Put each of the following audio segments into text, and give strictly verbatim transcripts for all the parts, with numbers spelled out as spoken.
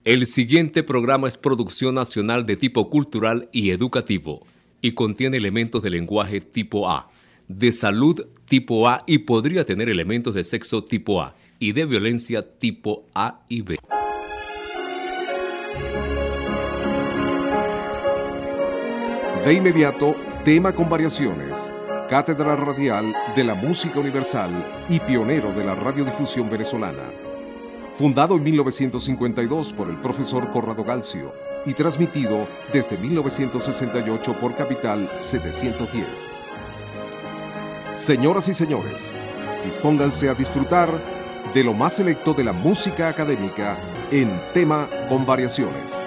El siguiente programa es producción nacional de tipo cultural y educativo y contiene elementos de lenguaje tipo A, de salud tipo A y podría tener elementos de sexo tipo A y de violencia tipo A y B. De inmediato, tema con variaciones. Cátedra Radial de la Música Universal y pionero de la radiodifusión venezolana. Fundado en mil novecientos cincuenta y dos por el profesor Corrado Galcio y transmitido desde mil novecientos sesenta y ocho por Capital setecientos diez. Señoras y señores, dispónganse a disfrutar de lo más selecto de la música académica en tema con variaciones.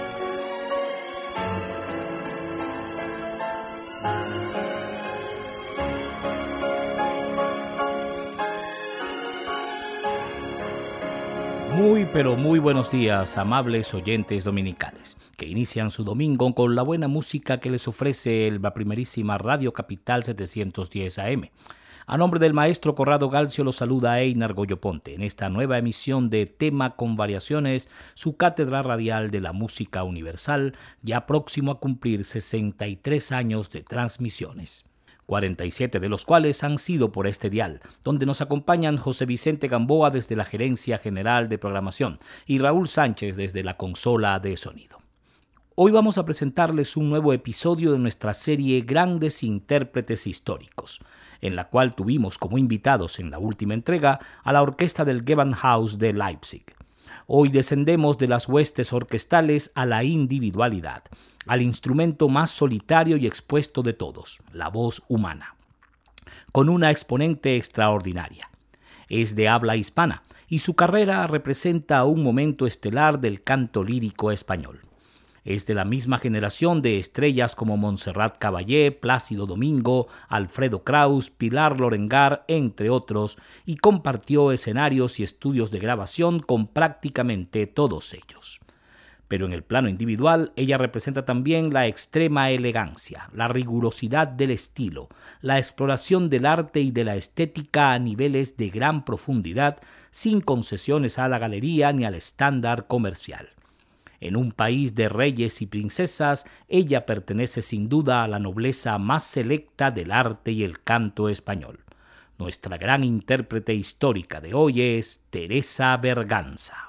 Muy pero muy buenos días, amables oyentes dominicales, que inician su domingo con la buena música que les ofrece la primerísima Radio Capital setecientos diez A M. A nombre del maestro Corrado Galcio los saluda Einar Goyo Ponte en esta nueva emisión de Tema con Variaciones, su cátedra radial de la música universal, ya próximo a cumplir sesenta y tres años de transmisiones. cuarenta y siete de los cuales han sido por este dial, donde nos acompañan José Vicente Gamboa desde la Gerencia General de Programación y Raúl Sánchez desde la consola de sonido. Hoy vamos a presentarles un nuevo episodio de nuestra serie Grandes Intérpretes Históricos, en la cual tuvimos como invitados en la última entrega a la orquesta del Gewandhaus de Leipzig. Hoy descendemos de las huestes orquestales a la individualidad, al instrumento más solitario y expuesto de todos, la voz humana, con una exponente extraordinaria. Es de habla hispana y su carrera representa un momento estelar del canto lírico español. Es de la misma generación de estrellas como Montserrat Caballé, Plácido Domingo, Alfredo Kraus, Pilar Lorengar, entre otros, y compartió escenarios y estudios de grabación con prácticamente todos ellos. Pero en el plano individual, ella representa también la extrema elegancia, la rigurosidad del estilo, la exploración del arte y de la estética a niveles de gran profundidad, sin concesiones a la galería ni al estándar comercial. En un país de reyes y princesas, ella pertenece sin duda a la nobleza más selecta del arte y el canto español. Nuestra gran intérprete histórica de hoy es Teresa Berganza.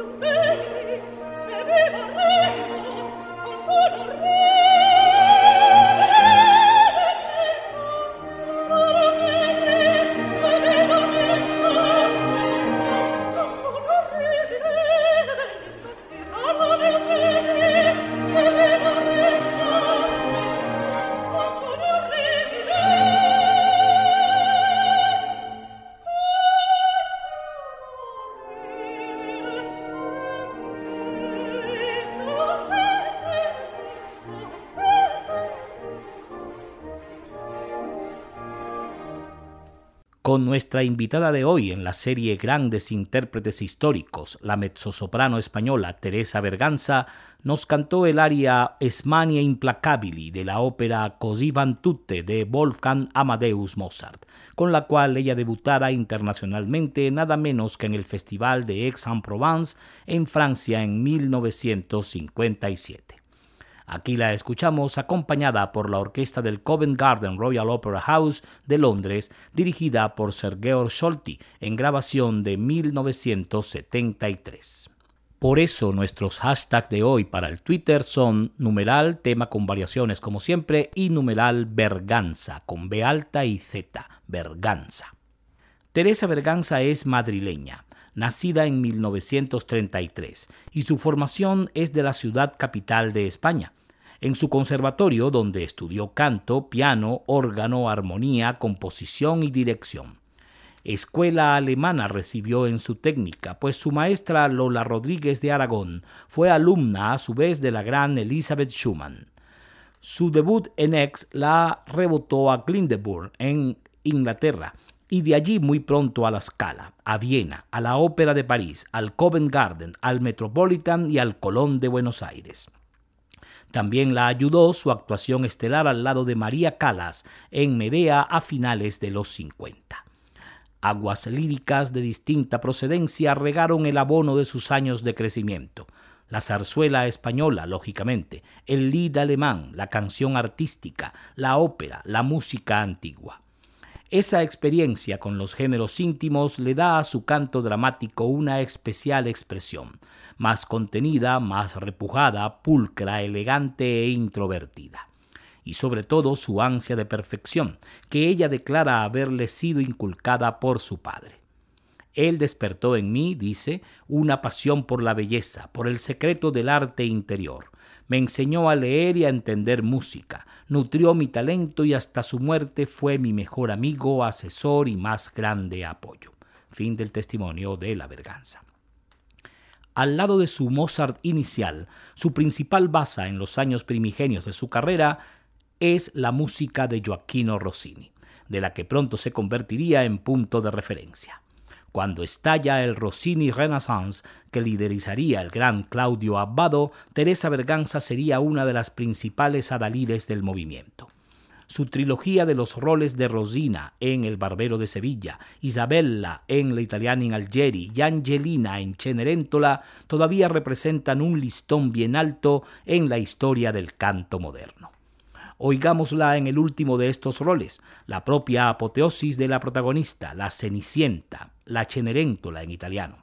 Con nuestra invitada de hoy en la serie Grandes Intérpretes Históricos, la mezzosoprano española Teresa Berganza, nos cantó el aria Smanie Implacabili de la ópera Così van tutte de Wolfgang Amadeus Mozart, con la cual ella debutara internacionalmente nada menos que en el Festival de Aix-en-Provence en Francia en mil novecientos cincuenta y siete. Aquí la escuchamos acompañada por la orquesta del Covent Garden Royal Opera House de Londres, dirigida por Sir Georg Solti, en grabación de mil novecientos setenta y tres. Por eso nuestros hashtags de hoy para el Twitter son numeral tema con variaciones como siempre y numeral Berganza con B alta y Z, Berganza. Teresa Berganza es madrileña, nacida en mil novecientos treinta y tres, y su formación es de la ciudad capital de España. En su conservatorio, donde estudió canto, piano, órgano, armonía, composición y dirección. Escuela alemana recibió en su técnica, pues su maestra Lola Rodríguez de Aragón fue alumna a su vez de la gran Elisabeth Schumann. Su debut en Aix la rebotó a Glyndebourne, en Inglaterra, y de allí muy pronto a la Scala, a Viena, a la Ópera de París, al Covent Garden, al Metropolitan y al Colón de Buenos Aires. También la ayudó su actuación estelar al lado de María Callas en Medea a finales de los cincuenta. Aguas líricas de distinta procedencia regaron el abono de sus años de crecimiento. La zarzuela española, lógicamente, el lied alemán, la canción artística, la ópera, la música antigua. Esa experiencia con los géneros íntimos le da a su canto dramático una especial expresión, más contenida, más repujada, pulcra, elegante e introvertida. Y sobre todo su ansia de perfección, que ella declara haberle sido inculcada por su padre. Él despertó en mí, dice, una pasión por la belleza, por el secreto del arte interior. Me enseñó a leer y a entender música, nutrió mi talento y hasta su muerte fue mi mejor amigo, asesor y más grande apoyo. Fin del testimonio de la Berganza. Al lado de su Mozart inicial, su principal base en los años primigenios de su carrera es la música de Gioachino Rossini, de la que pronto se convertiría en punto de referencia. Cuando estalla el Rossini Renaissance, que liderizaría el gran Claudio Abbado, Teresa Berganza sería una de las principales adalides del movimiento. Su trilogía de los roles de Rosina en El Barbero de Sevilla, Isabella en La Italiana in Algeri y Angelina en Cenerentola todavía representan un listón bien alto en la historia del canto moderno. Oigámosla en el último de estos roles, la propia apoteosis de la protagonista, la Cenicienta, la Cenerentola en italiano,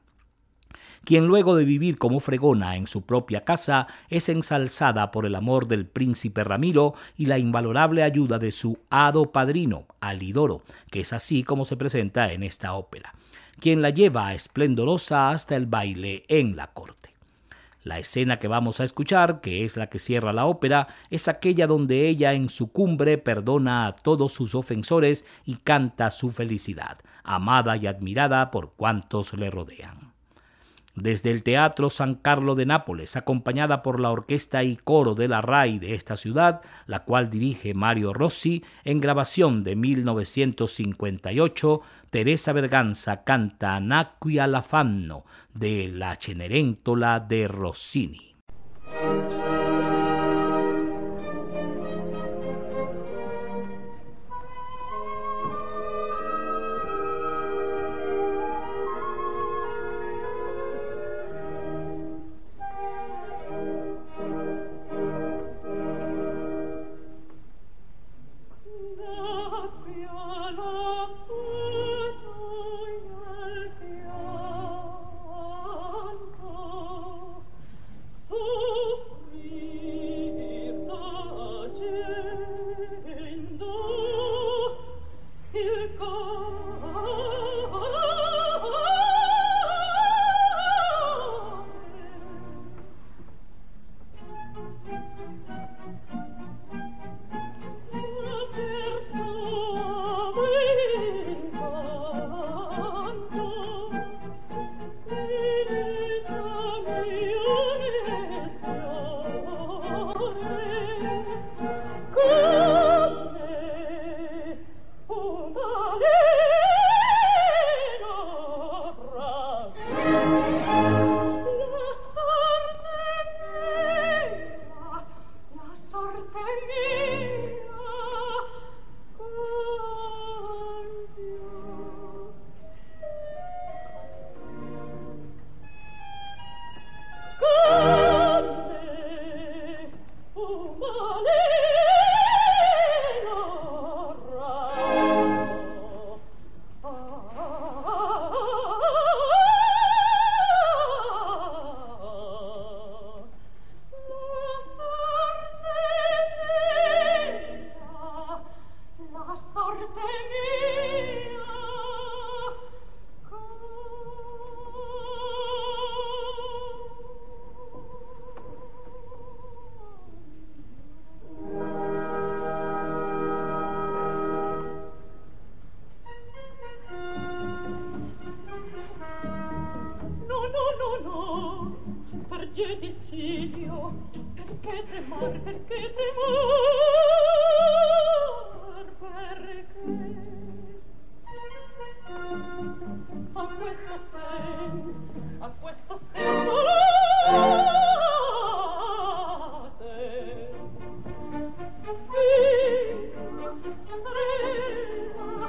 quien luego de vivir como fregona en su propia casa es ensalzada por el amor del príncipe Ramiro y la invalorable ayuda de su hado padrino, Alidoro, que es así como se presenta en esta ópera, quien la lleva esplendorosa hasta el baile en la corte. La escena que vamos a escuchar, que es la que cierra la ópera, es aquella donde ella en su cumbre perdona a todos sus ofensores y canta su felicidad, amada y admirada por cuantos le rodean. Desde el Teatro San Carlo de Nápoles, acompañada por la orquesta y coro de la RAI de esta ciudad, la cual dirige Mario Rossi, en grabación de mil novecientos cincuenta y ocho, Teresa Berganza canta Nacqui all'affanno de la Cenerentola de Rossini. Oh Giudicilio, perché tremar, perché tremar, perché a questo sen, a questo sen volate, viva, strema,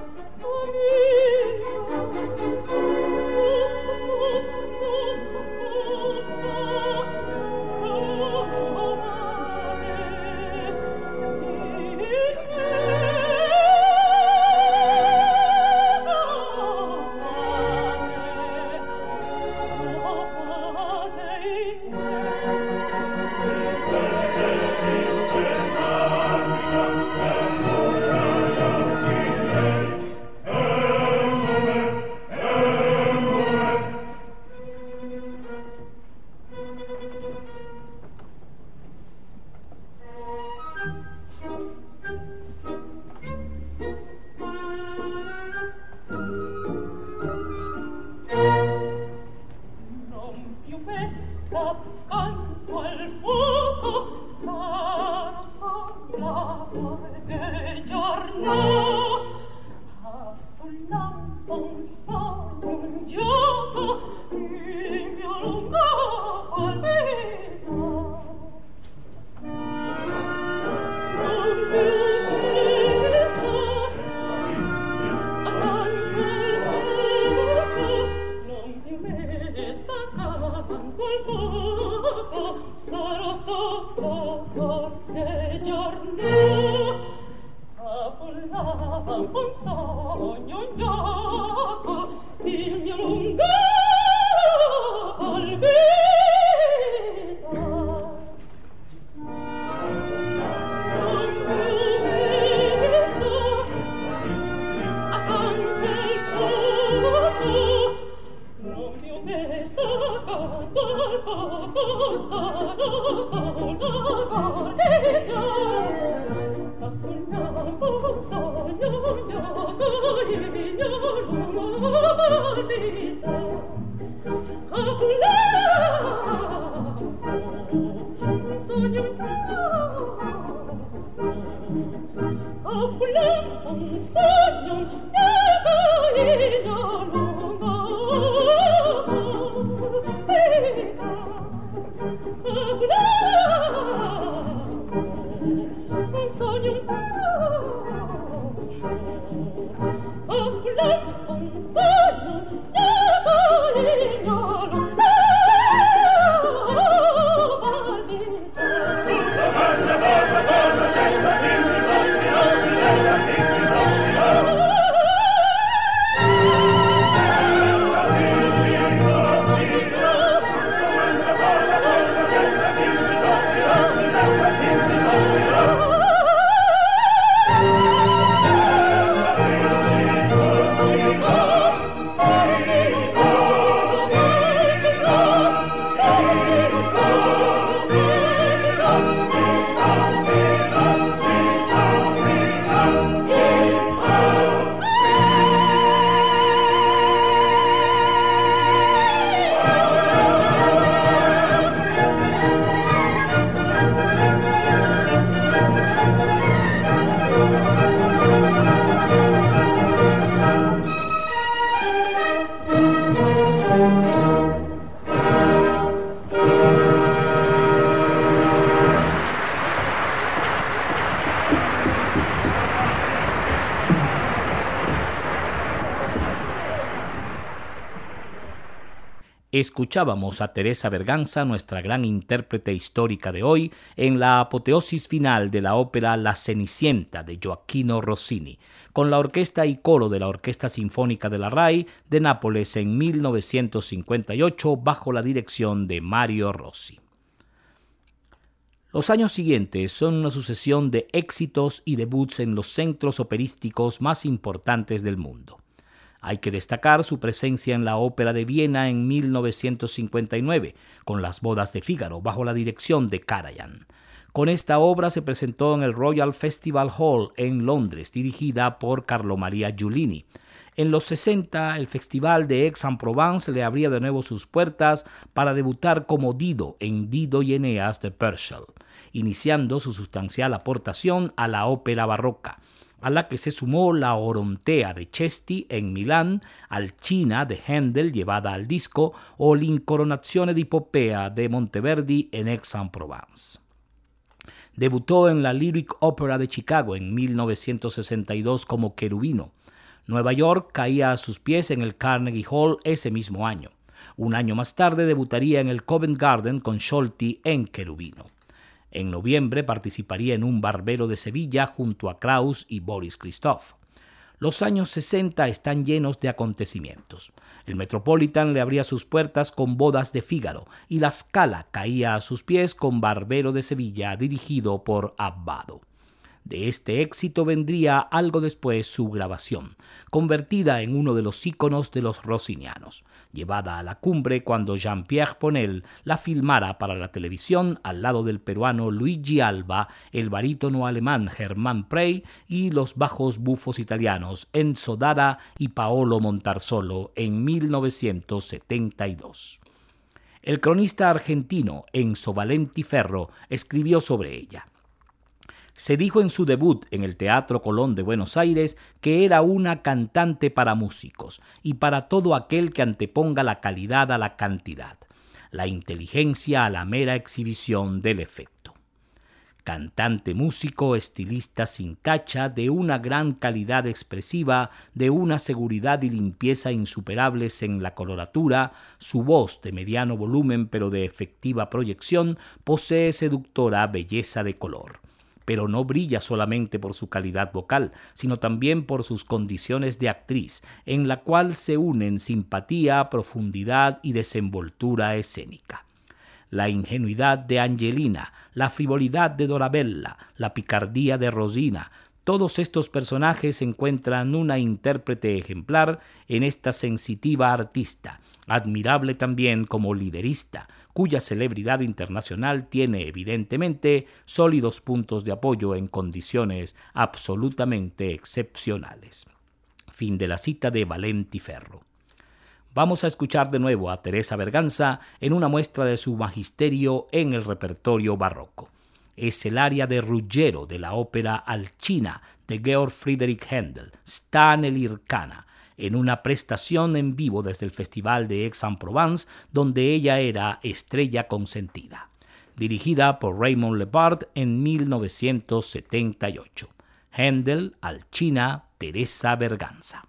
Escuchábamos a Teresa Berganza, nuestra gran intérprete histórica de hoy, en la apoteosis final de la ópera La Cenicienta de Gioacchino Rossini, con la orquesta y coro de la Orquesta Sinfónica de la RAI de Nápoles en mil novecientos cincuenta y ocho bajo la dirección de Mario Rossi. Los años siguientes son una sucesión de éxitos y debuts en los centros operísticos más importantes del mundo. Hay que destacar su presencia en la Ópera de Viena en mil novecientos cincuenta y nueve, con Las bodas de Fígaro, bajo la dirección de Karajan. Con esta obra se presentó en el Royal Festival Hall en Londres, dirigida por Carlo Maria Giulini. En los sesenta, el Festival de Aix-en-Provence le abría de nuevo sus puertas para debutar como Dido en Dido y Eneas de Purcell, iniciando su sustancial aportación a la ópera barroca, a la que se sumó la Orontea de Cesti en Milán, Alcina de Händel llevada al disco o l'Incoronazione di Poppea de Monteverdi en Aix-en-Provence. Debutó en la Lyric Opera de Chicago en mil novecientos sesenta y dos como Cherubino. Nueva York caía a sus pies en el Carnegie Hall ese mismo año. Un año más tarde debutaría en el Covent Garden con Scholti en Cherubino. En noviembre participaría en Un Barbero de Sevilla junto a Krauss y Boris Christoph. Los años sesenta están llenos de acontecimientos. El Metropolitan le abría sus puertas con Bodas de Fígaro y la Scala caía a sus pies con Barbero de Sevilla dirigido por Abbado. De este éxito vendría algo después su grabación, convertida en uno de los íconos de los rossinianos, llevada a la cumbre cuando Jean-Pierre Ponel la filmara para la televisión al lado del peruano Luigi Alba, el barítono alemán Germán Prey y los bajos bufos italianos Enzo Dara y Paolo Montarsolo en mil novecientos setenta y dos. El cronista argentino Enzo Valenti Ferro escribió sobre ella. Se dijo en su debut en el Teatro Colón de Buenos Aires que era una cantante para músicos y para todo aquel que anteponga la calidad a la cantidad, la inteligencia a la mera exhibición del efecto. Cantante, músico, estilista sin tacha, de una gran calidad expresiva, de una seguridad y limpieza insuperables en la coloratura, su voz de mediano volumen pero de efectiva proyección posee seductora belleza de color. Pero no brilla solamente por su calidad vocal, sino también por sus condiciones de actriz, en la cual se unen simpatía, profundidad y desenvoltura escénica. La ingenuidad de Angelina, la frivolidad de Dorabella, la picardía de Rosina, todos estos personajes encuentran una intérprete ejemplar en esta sensitiva artista, admirable también como liderista, cuya celebridad internacional tiene evidentemente sólidos puntos de apoyo en condiciones absolutamente excepcionales. Fin de la cita de Valenti Ferro. Vamos a escuchar de nuevo a Teresa Berganza en una muestra de su magisterio en el repertorio barroco. Es el aria de Ruggiero de la ópera Alcina de Georg Friedrich Händel, Sta nell'Ircana, en una prestación en vivo desde el Festival de Aix-en-Provence, donde ella era estrella consentida. Dirigida por Raymond Lebard en mil novecientos setenta y ocho. Händel, Alcina, Teresa Berganza.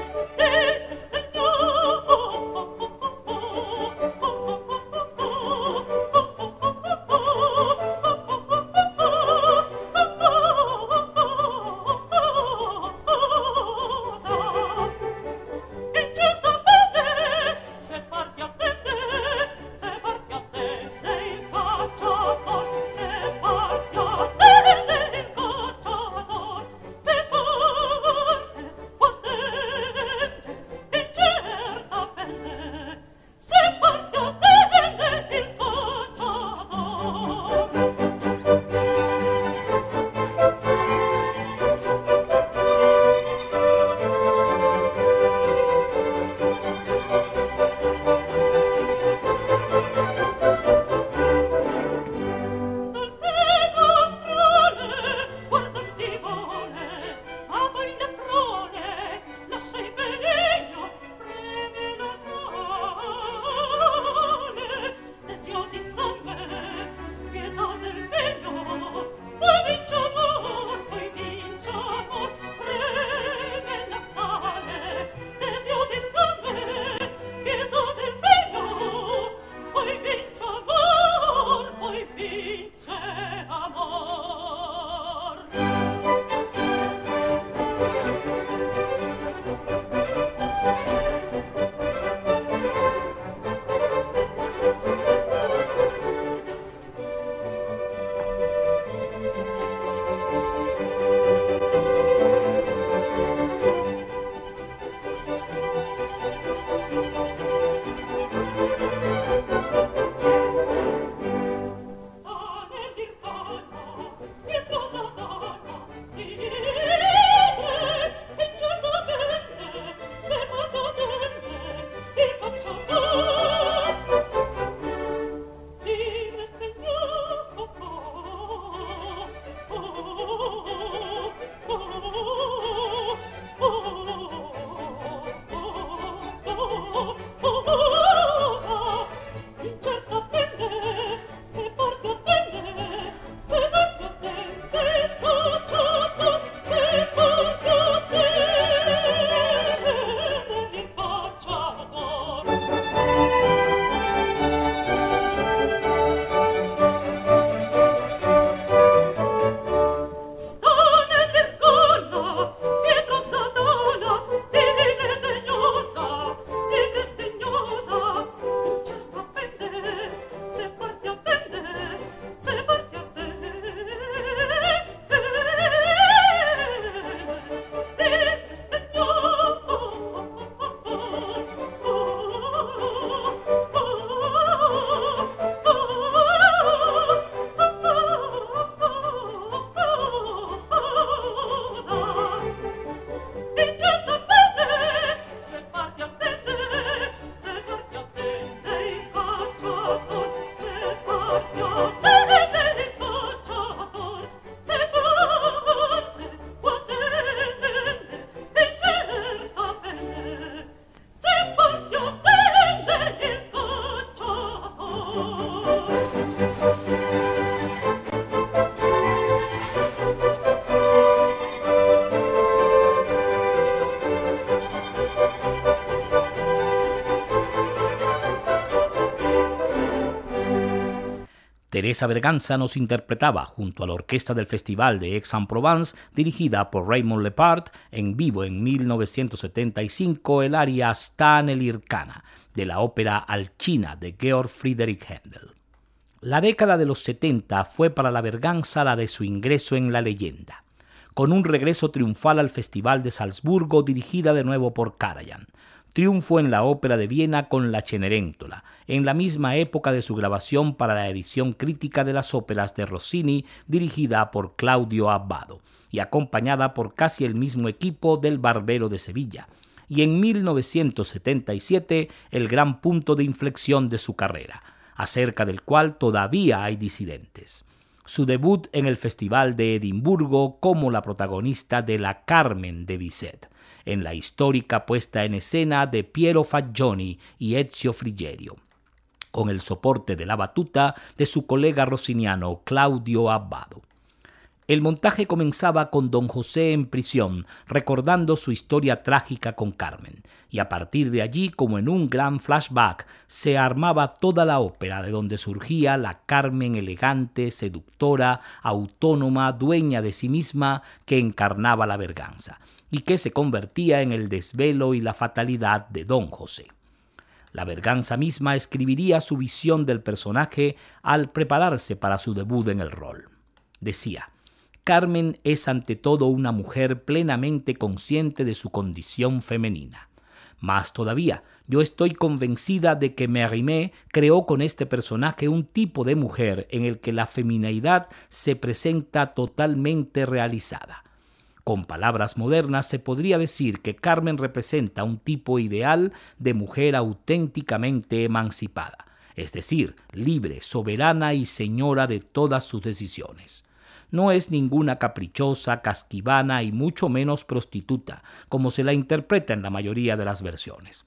Oh, Teresa Berganza nos interpretaba junto a la orquesta del Festival de Aix-en-Provence, dirigida por Raymond Lepard, en vivo en mil novecientos setenta y cinco el aria Stane l'Ircana, de la ópera Alcina de Georg Friedrich Händel. La década de los setenta fue para la Berganza la de su ingreso en la leyenda, con un regreso triunfal al Festival de Salzburgo dirigida de nuevo por Karajan. Triunfo en la Ópera de Viena con la Cenerentola, en la misma época de su grabación para la edición crítica de las óperas de Rossini, dirigida por Claudio Abbado, y acompañada por casi el mismo equipo del Barbero de Sevilla, y en mil novecientos setenta y siete el gran punto de inflexión de su carrera, acerca del cual todavía hay disidentes. Su debut en el Festival de Edimburgo como la protagonista de La Carmen de Bizet, en la histórica puesta en escena de Piero Fagioni y Ezio Frigerio, con el soporte de la batuta de su colega rossiniano Claudio Abbado. El montaje comenzaba con Don José en prisión, recordando su historia trágica con Carmen, y a partir de allí, como en un gran flashback, se armaba toda la ópera de donde surgía la Carmen elegante, seductora, autónoma, dueña de sí misma, que encarnaba la Berganza, y que se convertía en el desvelo y la fatalidad de Don José. La Berganza misma escribiría su visión del personaje al prepararse para su debut en el rol. Decía: Carmen es ante todo una mujer plenamente consciente de su condición femenina. Más todavía, yo estoy convencida de que Mérimée creó con este personaje un tipo de mujer en el que la femineidad se presenta totalmente realizada. Con palabras modernas se podría decir que Carmen representa un tipo ideal de mujer auténticamente emancipada, es decir, libre, soberana y señora de todas sus decisiones. No es ninguna caprichosa, casquivana y mucho menos prostituta, como se la interpreta en la mayoría de las versiones.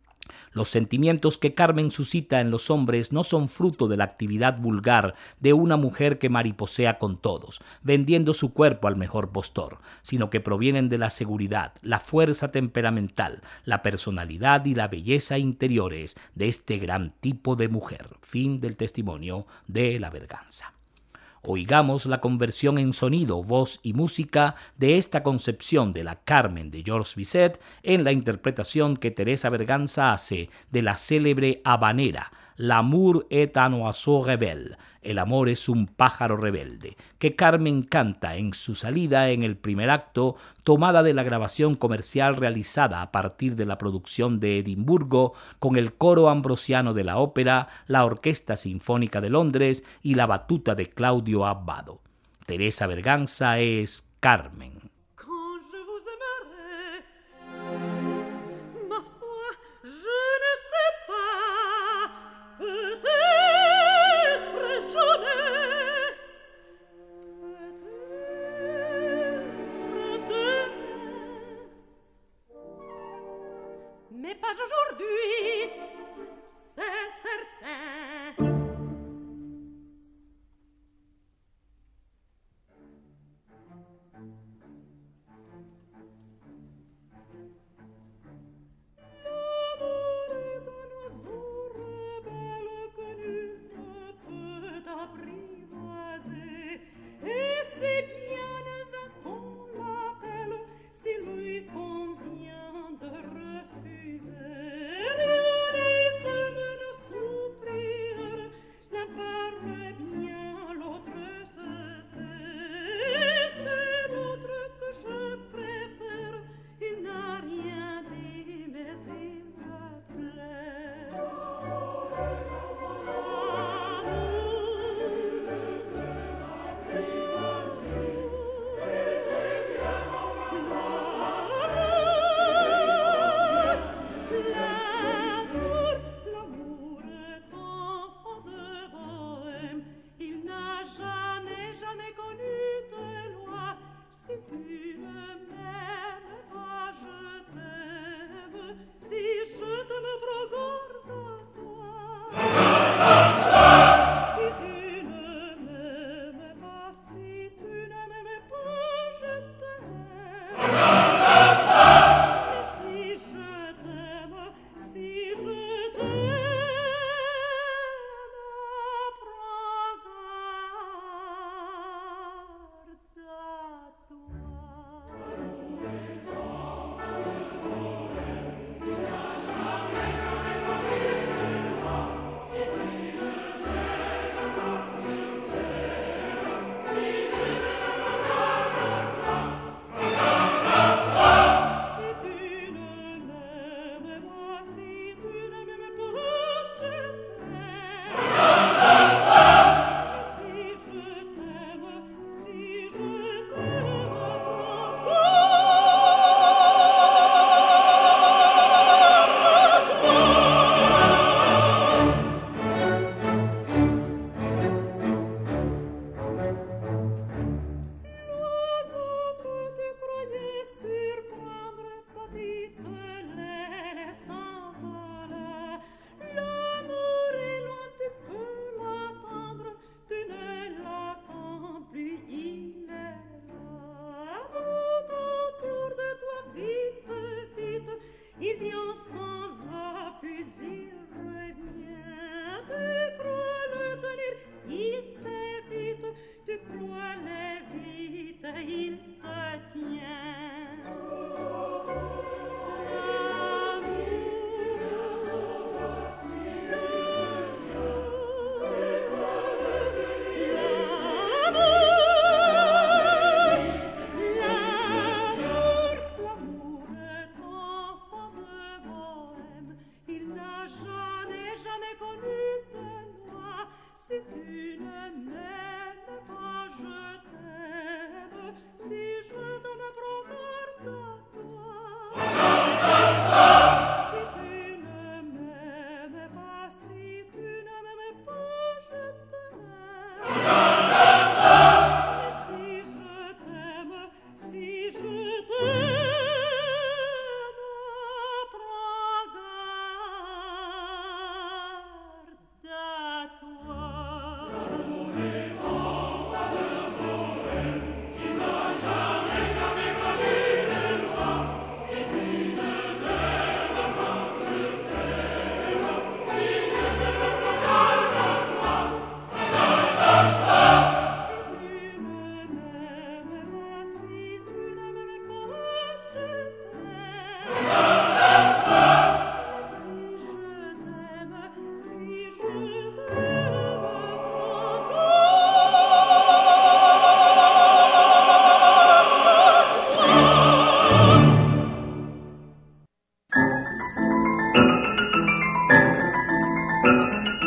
Los sentimientos que Carmen suscita en los hombres no son fruto de la actividad vulgar de una mujer que mariposea con todos, vendiendo su cuerpo al mejor postor, sino que provienen de la seguridad, la fuerza temperamental, la personalidad y la belleza interiores de este gran tipo de mujer. Fin del testimonio de la Berganza. Oigamos la conversión en sonido, voz y música de esta concepción de la Carmen de Georges Bizet en la interpretación que Teresa Berganza hace de la célebre habanera L'amour est un oiseau rebelle, el amor es un pájaro rebelde, que Carmen canta en su salida en el primer acto, tomada de la grabación comercial realizada a partir de la producción de Edimburgo, con el coro ambrosiano de la ópera, la Orquesta Sinfónica de Londres y la batuta de Claudio Abbado. Teresa Berganza es Carmen. Mais pas aujourd'hui, c'est certain.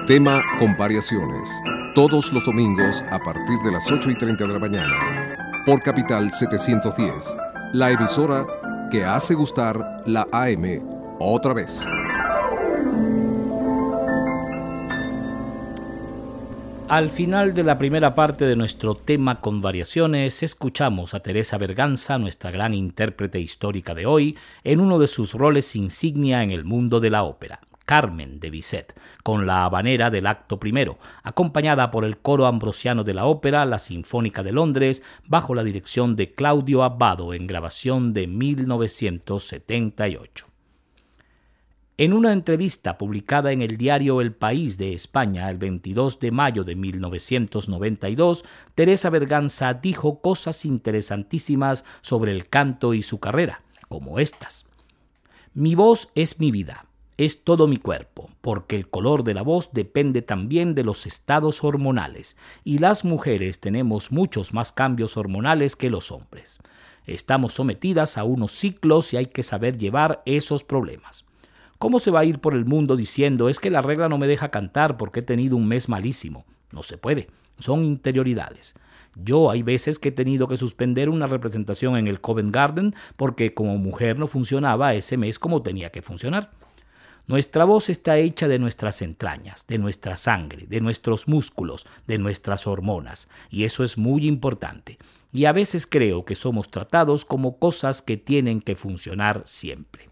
Tema con variaciones. Todos los domingos a partir de las ocho y treinta de la mañana. Por Capital setecientos diez. La emisora que hace gustar la A M otra vez. Al final de la primera parte de nuestro tema con variaciones, escuchamos a Teresa Berganza, nuestra gran intérprete histórica de hoy, en uno de sus roles insignia en el mundo de la ópera, Carmen de Bizet, con la habanera del acto primero, acompañada por el coro ambrosiano de la ópera, la Sinfónica de Londres, bajo la dirección de Claudio Abbado en grabación de mil novecientos setenta y ocho. En una entrevista publicada en el diario El País de España el veintidós de mayo de mil novecientos noventa y dos, Teresa Berganza dijo cosas interesantísimas sobre el canto y su carrera, como estas. Mi voz es mi vida, es todo mi cuerpo, porque el color de la voz depende también de los estados hormonales, y las mujeres tenemos muchos más cambios hormonales que los hombres. Estamos sometidas a unos ciclos y hay que saber llevar esos problemas. ¿Cómo se va a ir por el mundo diciendo es que la regla no me deja cantar porque he tenido un mes malísimo? No se puede, son interioridades. Yo hay veces que he tenido que suspender una representación en el Covent Garden porque como mujer no funcionaba ese mes como tenía que funcionar. Nuestra voz está hecha de nuestras entrañas, de nuestra sangre, de nuestros músculos, de nuestras hormonas, y eso es muy importante. Y a veces creo que somos tratados como cosas que tienen que funcionar siempre.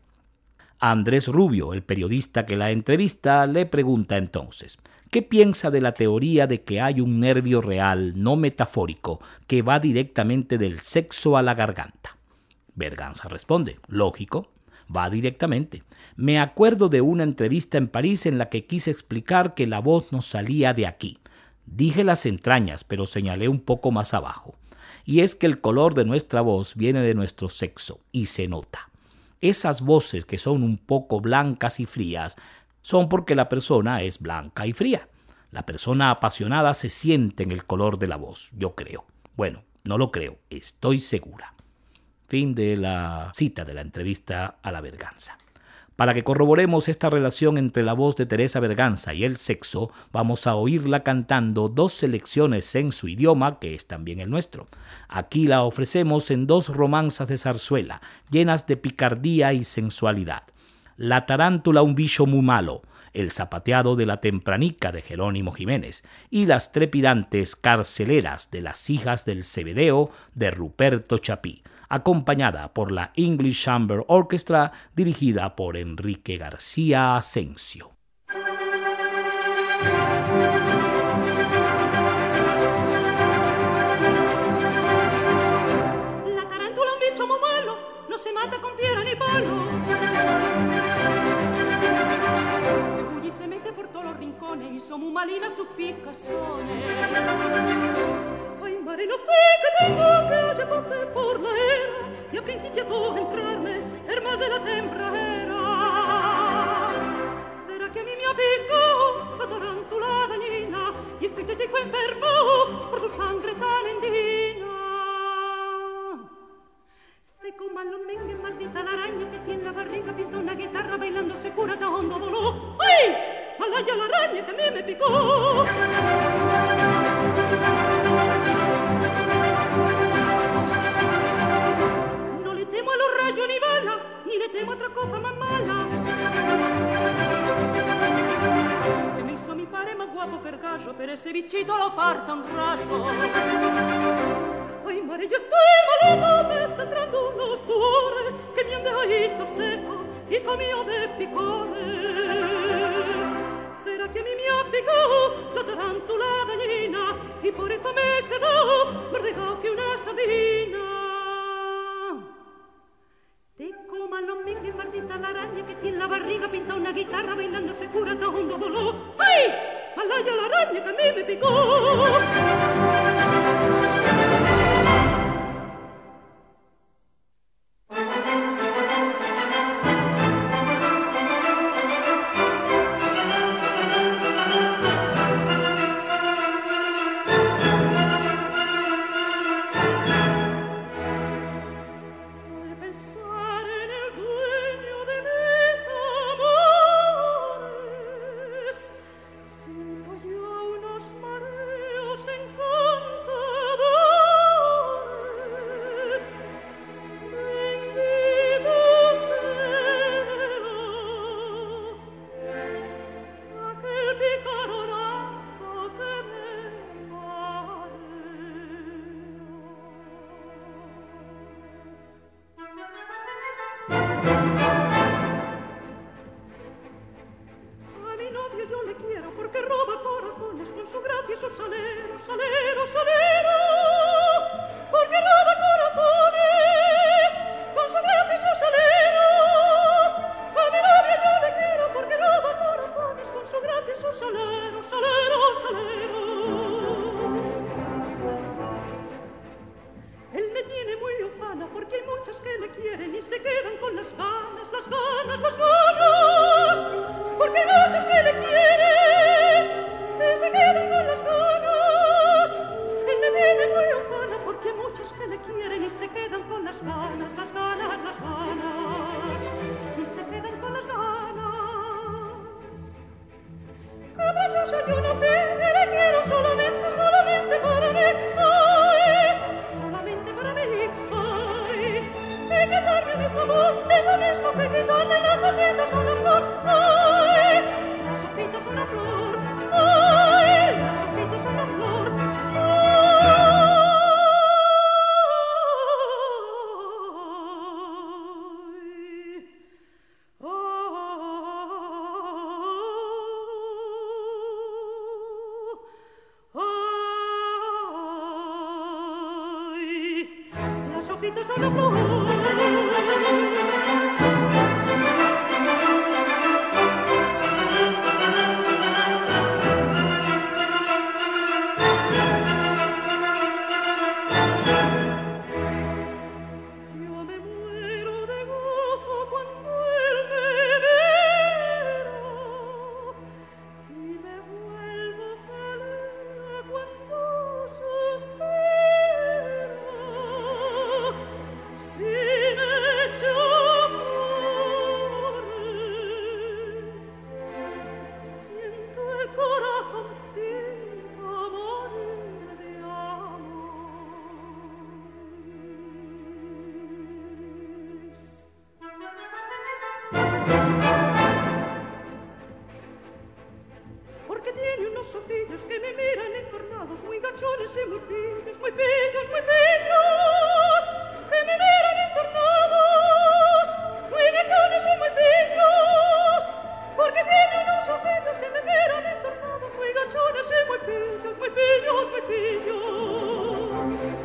Andrés Rubio, el periodista que la entrevista, le pregunta entonces, ¿qué piensa de la teoría de que hay un nervio real, no metafórico, que va directamente del sexo a la garganta? Berganza responde, lógico, va directamente. Me acuerdo de una entrevista en París en la que quise explicar que la voz nos salía de aquí. Dije las entrañas, pero señalé un poco más abajo. Y es que el color de nuestra voz viene de nuestro sexo, y se nota. Esas voces que son un poco blancas y frías son porque la persona es blanca y fría. La persona apasionada se siente en el color de la voz, yo creo. Bueno, no lo creo, estoy segura. Fin de la cita de la entrevista a la Berganza. Para que corroboremos esta relación entre la voz de Teresa Berganza y el sexo, vamos a oírla cantando dos selecciones en su idioma, que es también el nuestro. Aquí la ofrecemos en dos romanzas de zarzuela, llenas de picardía y sensualidad. La tarántula, un bicho muy malo, El zapateado de la tempranica de Jerónimo Jiménez y las trepidantes carceleras de las hijas del Cebedeo de Ruperto Chapí, acompañada por la English Chamber Orchestra dirigida por Enrique García Asensio. La tarántula un bicho muy malo, no se mata con piedra ni palo. Y se mete por todos los rincones y son muy malinas sus picazones. Ay, mare, no sé que tengo que haya pasé por la era y a principiato entrarme herma de la temprana. ¿Será que a mí me ha picado la tarántula dañina y estoy tético enfermo por su sangre tan endina? Seco malo mengue, maldita la araña que tiene la barriga, pinta una guitarra bailando se cura de hondo dolor. ¡Ay! Malaya la araña que a mí me picó. No le temo a los rayos ni bala, ni le temo a otra cosa más mala. Que me hizo mi padre más guapo que el gallo, pero ese bichito lo parta un rayo. Ay, mare, yo estoy malito, me está entrando unos sudores que me han dejado seco y comido de picores. ¿Será que a mí me ha picado la tarántula dañina y por eso me he quedado más dejado que una sardina? Te coma los mengues, maldita la araña que tiene la barriga, pinta una guitarra bailando se cura de hondo dolor. ¡Ay! Malaya la araña que a mí me picó. Sin con su gracia y su salero, salero, salero, porque roba corazones con su gracia y su salero. A mi novia yo le quiero porque roba corazones con su gracia y su salero, salero, salero. Él me tiene muy ufana porque hay muchas que le quieren y se quedan con las ganas, las ganas, las ganas. Porque hay muchas que le quieren y se quedan con las ganas. Él me tiene muy ufana porque hay muchas que le quieren y se quedan con las ganas, las ganas, las ganas. Y se quedan con las ganas. Caprichosa yo no sé, le quiero solamente, solamente para mí. Ay, solamente para mí. Ay, que quitarme mi sabor es lo mismo que quitarme las hojitas a una flor. Ay, las hojitas a una flor. Ay, las hojitas a una flor. Hojitas a la flor. Porque tiene unos ojillos que me miran entornados, muy gachones y muy pillos, muy pillos, muy pillos, que me miran entornados, muy gachones y muy pillos. Porque tiene unos ojillos que me miran entornados, muy gachones y muy pillos, muy pillos, muy pillos.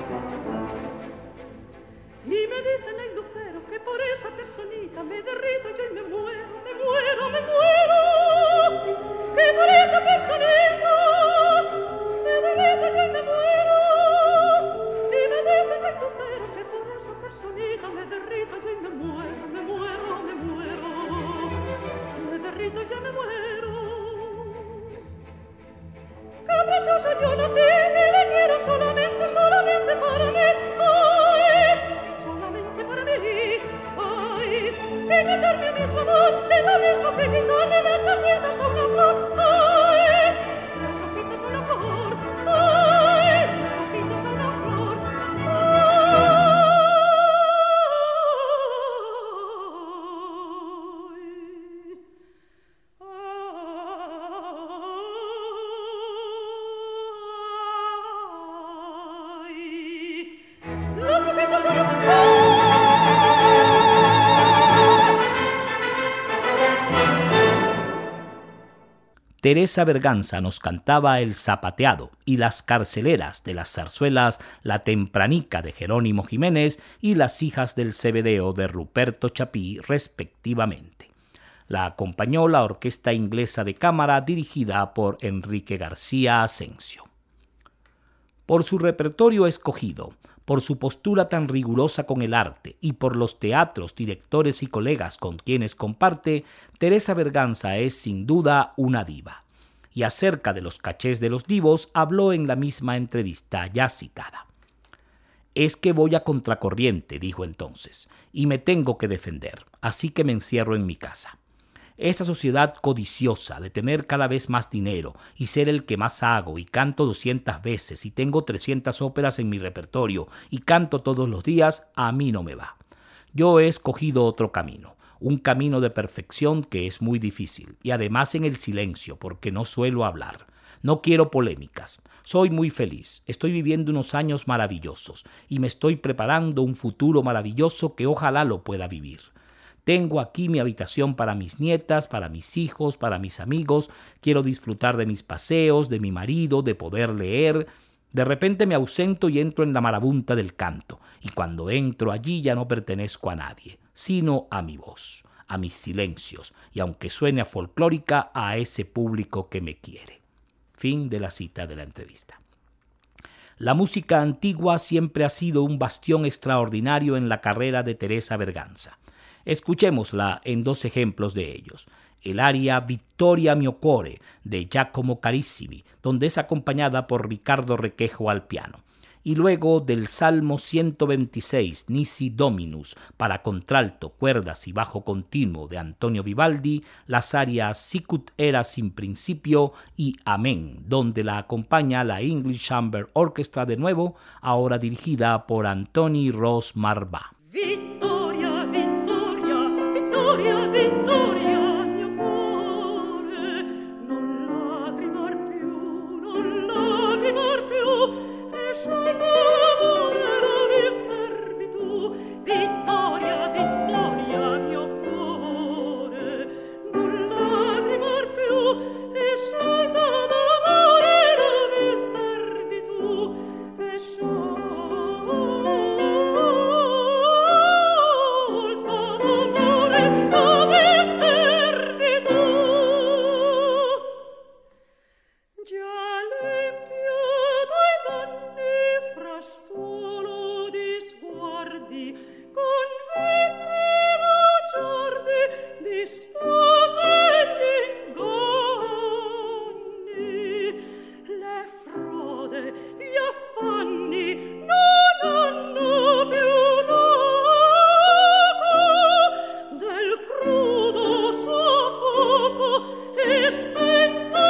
Y me dicen el lucero que por esa personita me derrito yo y me muero, me muero, me muero. Que por esa personita me derrito yo y me muero. Y me dicen el lucero que por esa personita me derrito yo y me muero, me muero, me muero. Me derrito yo y me muero. Caprichosa yo nací y le quiero solamente, solamente para mí. Ay, solamente para mí. Ay, que quitarme mi sabor es lo mismo que quitarme las hojitas a una flor. Ay, las hojitas a una flor. Ay, las hojitas a una flor. Teresa Berganza nos cantaba El zapateado y Las carceleras de las zarzuelas La tempranica de Jerónimo Jiménez y Las hijas del Cebedeo de Ruperto Chapí, respectivamente. La acompañó la Orquesta Inglesa de Cámara dirigida por Enrique García Asensio. Por su repertorio escogido, por su postura tan rigurosa con el arte y por los teatros, directores y colegas con quienes comparte, Teresa Berganza es sin duda una diva. Y acerca de los cachés de los divos habló en la misma entrevista ya citada. Es que voy a contracorriente, dijo entonces, y me tengo que defender, así que me encierro en mi casa. Esta sociedad codiciosa de tener cada vez más dinero y ser el que más hago y canto doscientas veces y tengo trescientas óperas en mi repertorio y canto todos los días, a mí no me va. Yo he escogido otro camino, un camino de perfección que es muy difícil y además en el silencio porque no suelo hablar. No quiero polémicas. Soy muy feliz, estoy viviendo unos años maravillosos y me estoy preparando un futuro maravilloso que ojalá lo pueda vivir. Tengo aquí mi habitación para mis nietas, para mis hijos, para mis amigos. Quiero disfrutar de mis paseos, de mi marido, de poder leer. De repente me ausento y entro en la marabunta del canto. Y cuando entro allí ya no pertenezco a nadie, sino a mi voz, a mis silencios, y aunque suene a folclórica, a ese público que me quiere. Fin de la cita de la entrevista. La música antigua siempre ha sido un bastión extraordinario en la carrera de Teresa Berganza. Escuchémosla en dos ejemplos de ellos. El aria Vittoria mio cuore de Giacomo Carissimi, donde es acompañada por Ricardo Requejo al piano. Y luego del Salmo ciento veintiséis, Nisi Dominus, para contralto, cuerdas y bajo continuo de Antonio Vivaldi, las arias Sicut eras in principio y Amén, donde la acompaña la English Chamber Orchestra de nuevo, ahora dirigida por Antoni Ros Marbà. Vittoria, vittoria, vittoria, vittoria, mio cuore, non lagrimar più, non lagrimar più. Vittoria, vittoria, mio cuore, non lagrimar più, e sciolta d'amore la vil servitù, e sciolta d'amore la vil servitù. Già l'impiato ai danni frastuolo di sguardi, con vezzi bugiardi, di spose gli inganni, le frode, gli affanni non hanno più loco del crudo soffoco e spento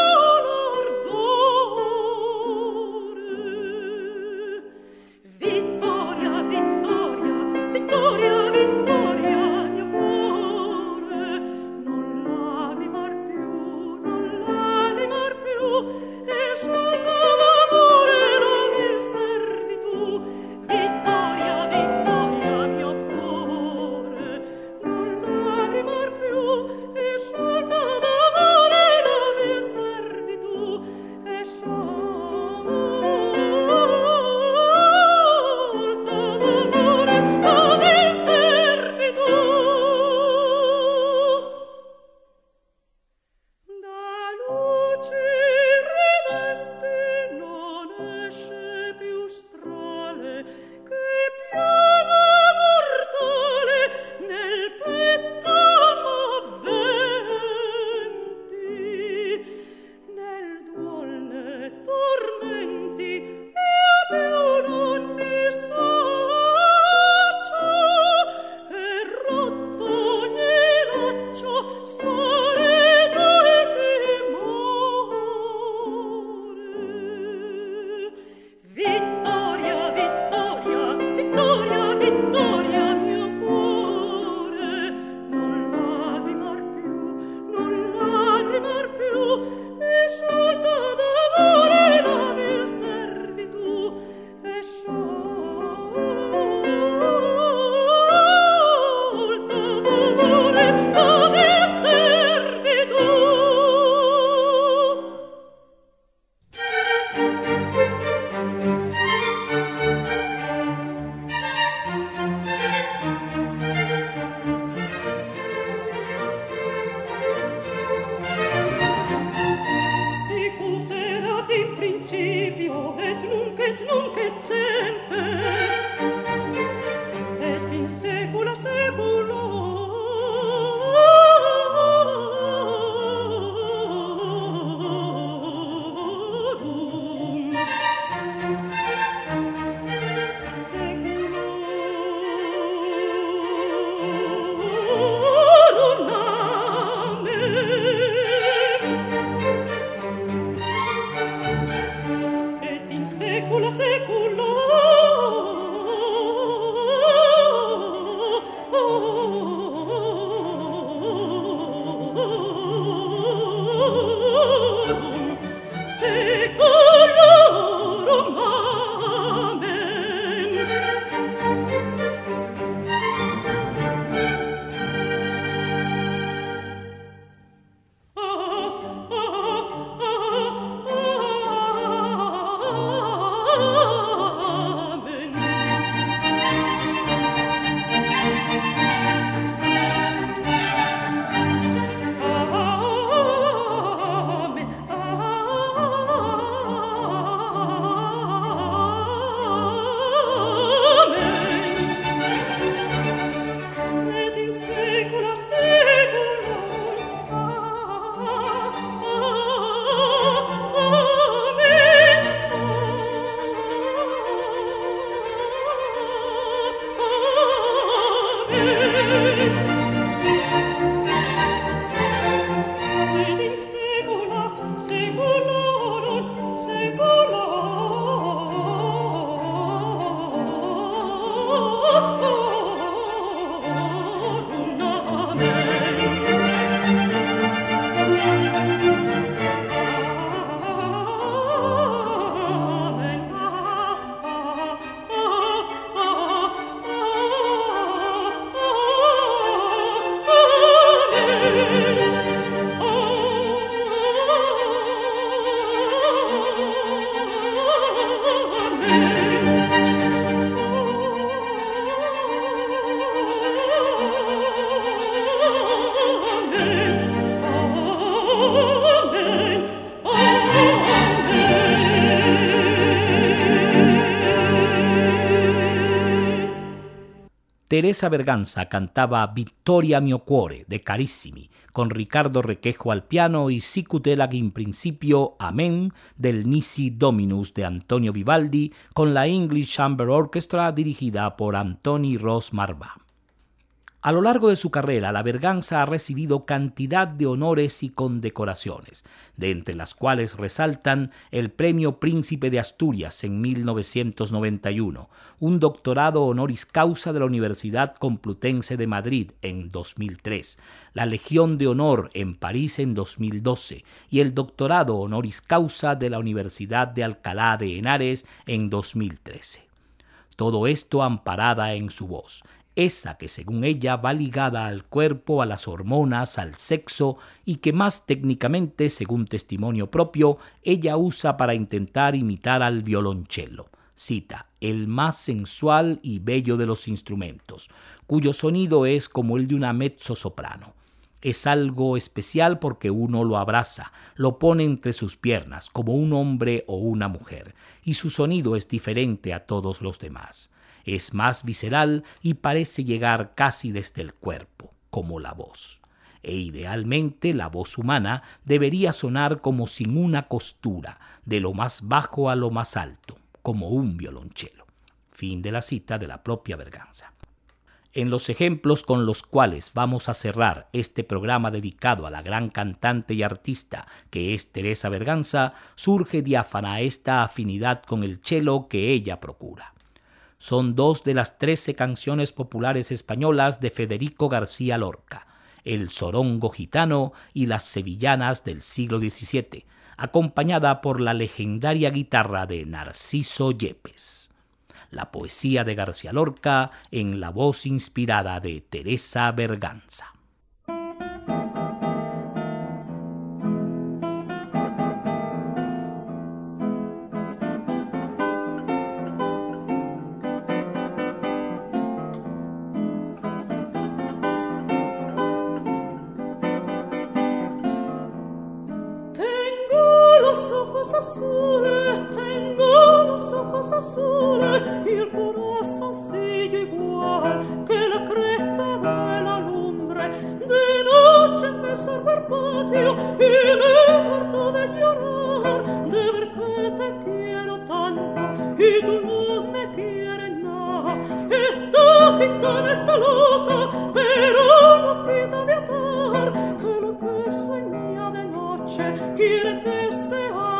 Vittoria, vittoria, vittoria, vittoria, mio cuore, non lagrimar più, non lagrimar più, e sciolta d'amore la vil servitù. Vittoria, vittoria, mio cuore, non lagrimar più, e sciolta d'amore la vil servitù, e sciolta Teresa Berganza cantaba Vittoria mio cuore de Carissimi, con Ricardo Requejo al piano y Sicut elag in principio Amén del Nisi Dominus de Antonio Vivaldi, con la English Chamber Orchestra dirigida por Antoni Ros Marvà. A lo largo de su carrera, la Berganza ha recibido cantidad de honores y condecoraciones, de entre las cuales resaltan el Premio Príncipe de Asturias en mil novecientos noventa y uno, un doctorado honoris causa de la Universidad Complutense de Madrid en dos mil tres, la Legión de Honor en París en dos mil doce y el doctorado honoris causa de la Universidad de Alcalá de Henares en dos mil trece. Todo esto amparada en su voz, esa que según ella va ligada al cuerpo, a las hormonas, al sexo y que más técnicamente, según testimonio propio, ella usa para intentar imitar al violonchelo. Cita, el más sensual y bello de los instrumentos, cuyo sonido es como el de una mezzosoprano. Es algo especial porque uno lo abraza, lo pone entre sus piernas como un hombre o una mujer, y su sonido es diferente a todos los demás. Es más visceral y parece llegar casi desde el cuerpo, como la voz. E idealmente la voz humana debería sonar como sin una costura, de lo más bajo a lo más alto, como un violonchelo. Fin de la cita de la propia Berganza. En los ejemplos con los cuales vamos a cerrar este programa dedicado a la gran cantante y artista que es Teresa Berganza, surge diáfana esta afinidad con el cello que ella procura. Son dos de las trece canciones populares españolas de Federico García Lorca, El Sorongo Gitano y Las Sevillanas del siglo diecisiete, acompañada por la legendaria guitarra de Narciso Yepes. La poesía de García Lorca en la voz inspirada de Teresa Berganza. Azules, tengo los ojos azules y el corazón sigue igual que la cresta de la lumbre. De noche me salva el patio y me harto de llorar, de ver que te quiero tanto y tú no me quieres nada. Esta gitana está loca, pero no quita de atar, que lo que sueña de noche quiere que sea.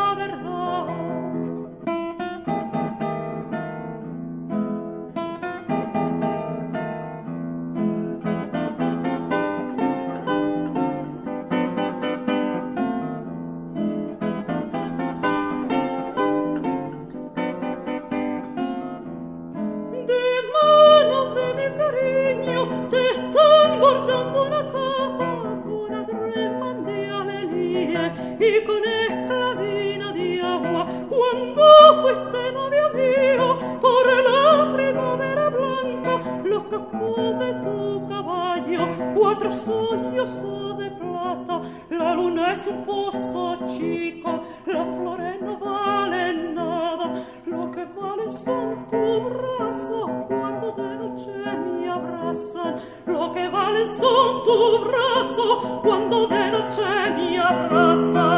Y con esclavina de agua, cuando fuiste novio mío, por la primavera blanca, los cascos de tu caballo, cuatro sollozos de plata, la luna es un pozo chico, las flores no valen nada, lo que valen son tus brazos cuando de noche me abrazan, lo que valen son tus brazos cuando de noche me abrazan.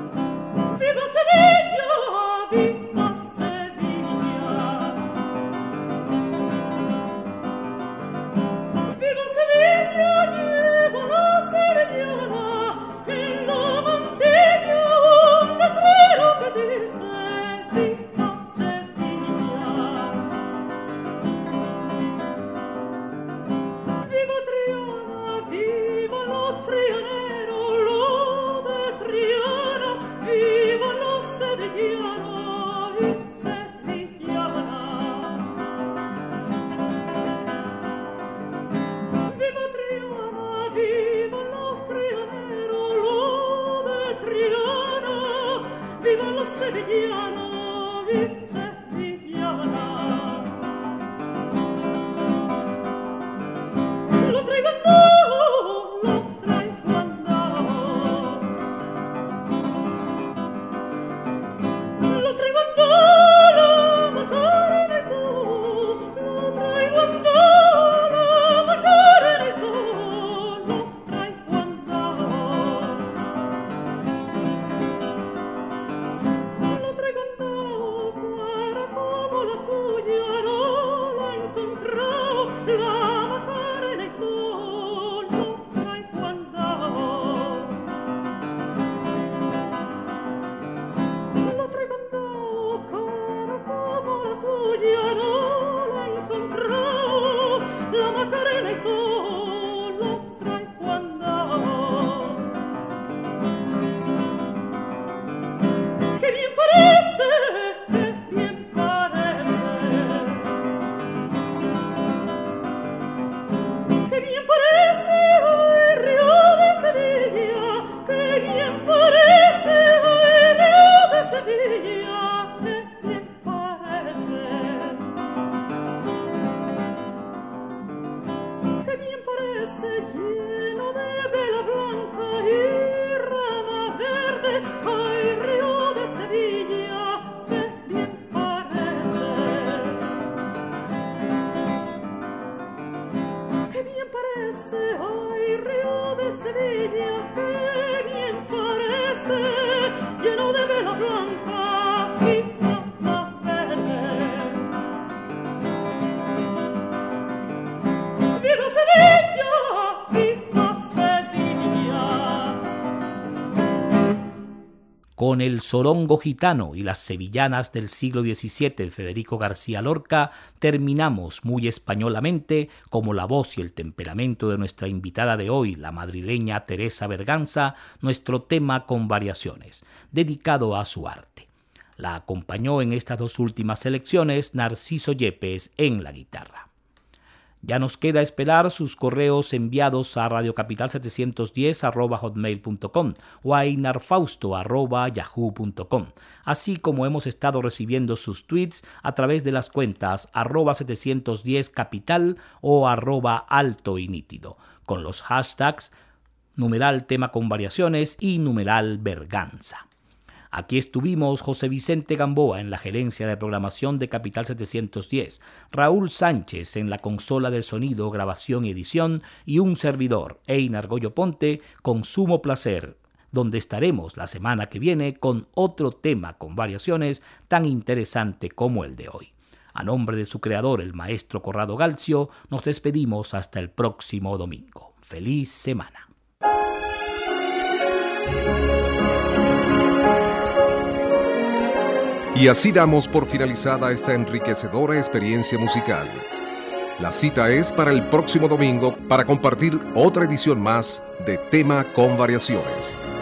¡Viva Sevilla! ¡Viva Sevilla! parece lleno de vela blanca y rama verde. Ay, río de Sevilla, que bien parece. Que bien parece, ay, río de Sevilla, que bien parece, lleno de vela blanca y rama verde. ¡Viva Sevilla! ¡Viva Sevilla! Con el Sorongo Gitano y las sevillanas del siglo diecisiete de Federico García Lorca, terminamos muy españolamente, como la voz y el temperamento de nuestra invitada de hoy, la madrileña Teresa Berganza, nuestro tema con variaciones, dedicado a su arte. La acompañó en estas dos últimas selecciones Narciso Yepes en la guitarra. Ya nos queda esperar sus correos enviados a radiocapital setecientos diez arroba hotmail punto com o a inarfausto arroba yahoo punto com, así como hemos estado recibiendo sus tweets a través de las cuentas arroba setecientos diez capital o arroba alto y nítido, con los hashtags numeral tema con variaciones y numeral Berganza. Aquí estuvimos José Vicente Gamboa en la gerencia de programación de Capital setecientos diez, Raúl Sánchez en la consola del sonido, grabación y edición, y un servidor, Einar Goyo Ponte, con sumo placer, donde estaremos la semana que viene con otro tema con variaciones tan interesante como el de hoy. A nombre de su creador, el maestro Corrado Galcio, nos despedimos hasta el próximo domingo. ¡Feliz semana! Y así damos por finalizada esta enriquecedora experiencia musical. La cita es para el próximo domingo para compartir otra edición más de Tema con Variaciones.